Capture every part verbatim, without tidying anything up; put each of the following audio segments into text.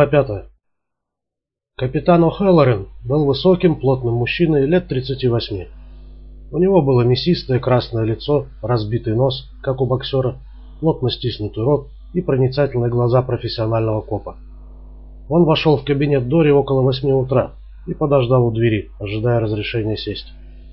Глава пятая. Капитан О'Хеллорин был высоким, плотным мужчиной лет тридцати восьми. У него было мясистое красное лицо, разбитый нос, как у боксера, плотно стиснутый рот и проницательные глаза профессионального копа. Он вошел в кабинет Дори около восьми утра и подождал у двери, ожидая разрешения сесть.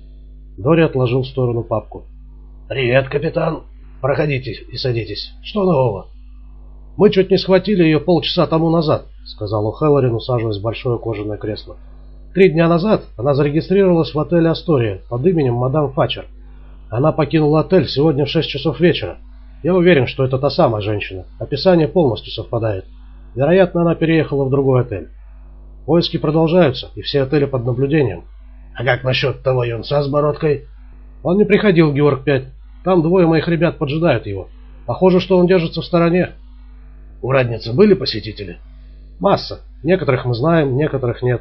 Дори отложил в сторону папку. «Привет, капитан. Проходите и садитесь. Что нового?» «Мы чуть не схватили ее полчаса тому назад», — сказал О'Хеллорин, усаживаясь в большое кожаное кресло. «Три дня назад она зарегистрировалась в отеле «Астория» под именем мадам Фачер. Она покинула отель сегодня в шесть часов вечера. Я уверен, что это та самая женщина. Описание полностью совпадает. Вероятно, она переехала в другой отель. Поиски продолжаются, и все отели под наблюдением». «А как насчет того юнца с бородкой?» «Он не приходил в Георг пять. Там двое моих ребят поджидают его. Похоже, что он держится в стороне». «У Радницы были посетители?» «Масса. Некоторых мы знаем, некоторых нет».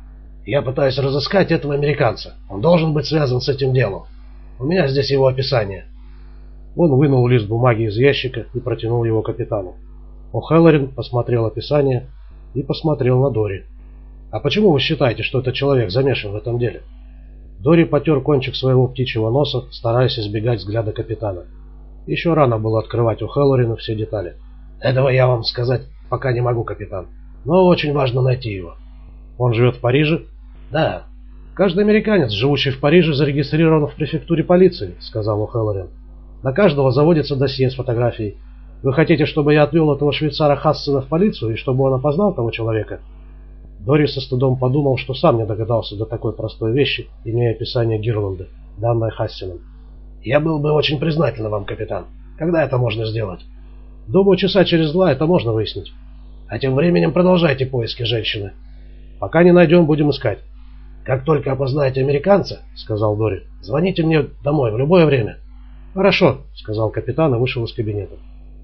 «Я пытаюсь разыскать этого американца. Он должен быть связан с этим делом. У меня здесь его описание». Он вынул лист бумаги из ящика и протянул его капитану. О'Хеллорин посмотрел описание и посмотрел на Дори. «А почему вы считаете, что этот человек замешан в этом деле?» Дори потер кончик своего птичьего носа, стараясь избегать взгляда капитана. Еще рано было открывать О'Хеллорину все детали. «Этого я вам сказать пока не могу, капитан. Но очень важно найти его». «Он живет в Париже?» «Да». «Каждый американец, живущий в Париже, зарегистрирован в префектуре полиции», — сказал О'Хеллорин. «На каждого заводится досье с фотографией. Вы хотите, чтобы я отвел этого швейцара Хассена в полицию и чтобы он опознал того человека?» Дори со стыдом подумал, что сам не догадался до такой простой вещи, имея описание Гирланда, данное Хассеном. «Я был бы очень признателен вам, капитан. Когда это можно сделать?» «Думаю, часа через два это можно выяснить». «А тем временем продолжайте поиски женщины». «Пока не найдем, будем искать». «Как только опознаете американца, — сказал Дори, — звоните мне домой в любое время». «Хорошо, — сказал капитан и вышел из кабинета».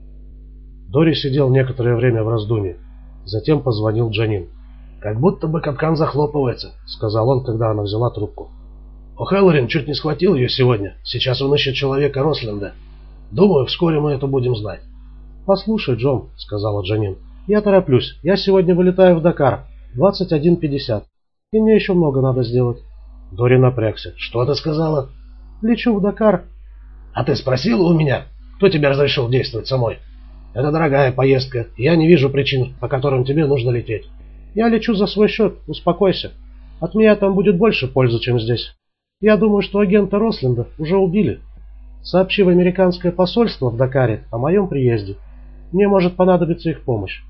Дори сидел некоторое время в раздумье. Затем позвонил Джанин. «Как будто бы капкан захлопывается, — сказал он, когда она взяла трубку. О'Хеллорин чуть не схватил ее сегодня. Сейчас он ищет человека Росленда. Думаю, вскоре мы это будем знать». «Послушай, Джон, — сказала Джанин, — я тороплюсь. Я сегодня вылетаю в Дакар. двадцать один пятьдесят. И мне еще много надо сделать». Дори напрягся. «Что ты сказала?» «Лечу в Дакар». «А ты спросила у меня, кто тебе разрешил действовать самой? Это дорогая поездка, и я не вижу причин, по которым тебе нужно лететь». «Я лечу за свой счет, успокойся. От меня там будет больше пользы, чем здесь. Я думаю, что агента Росленда уже убили. Сообщи в американское посольство в Дакаре о моем приезде. Мне может понадобиться их помощь».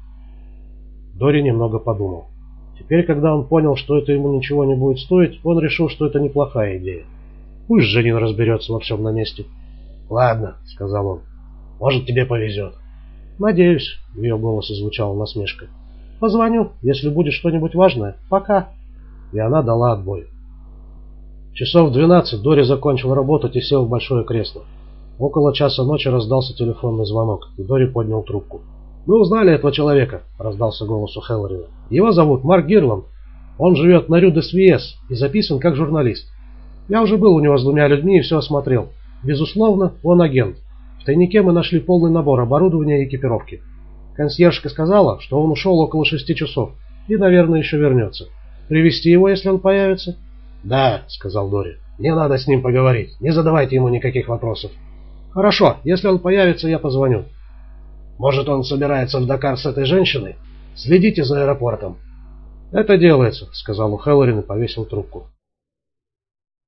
Дори немного подумал. Теперь, когда он понял, что это ему ничего не будет стоить, он решил, что это неплохая идея. Пусть Джанин разберется во всем на месте. «Ладно, — сказал он, — может, тебе повезет». «Надеюсь», — в ее голосе звучала насмешка. «Позвоню, если будет что-нибудь важное. Пока». И она дала отбой. Часов в двенадцать Дори закончил работать и сел в большое кресло. Около часа ночи раздался телефонный звонок, и Дори поднял трубку. «Мы узнали этого человека», — раздался голос у Хеллорина. «Его зовут Марк Гирланд. Он живет на Рю-де-Свиес и записан как журналист. Я уже был у него с двумя людьми и все осмотрел. Безусловно, он агент. В тайнике мы нашли полный набор оборудования и экипировки. Консьержка сказала, что он ушел около шести часов и, наверное, еще вернется. Привезти его, если он появится?» «Да», — сказал Дори. «Мне надо с ним поговорить. Не задавайте ему никаких вопросов». «Хорошо, если он появится, я позвоню». «Может, он собирается в Дакар с этой женщиной? Следите за аэропортом». «Это делается», — сказал О'Хеллорин и повесил трубку.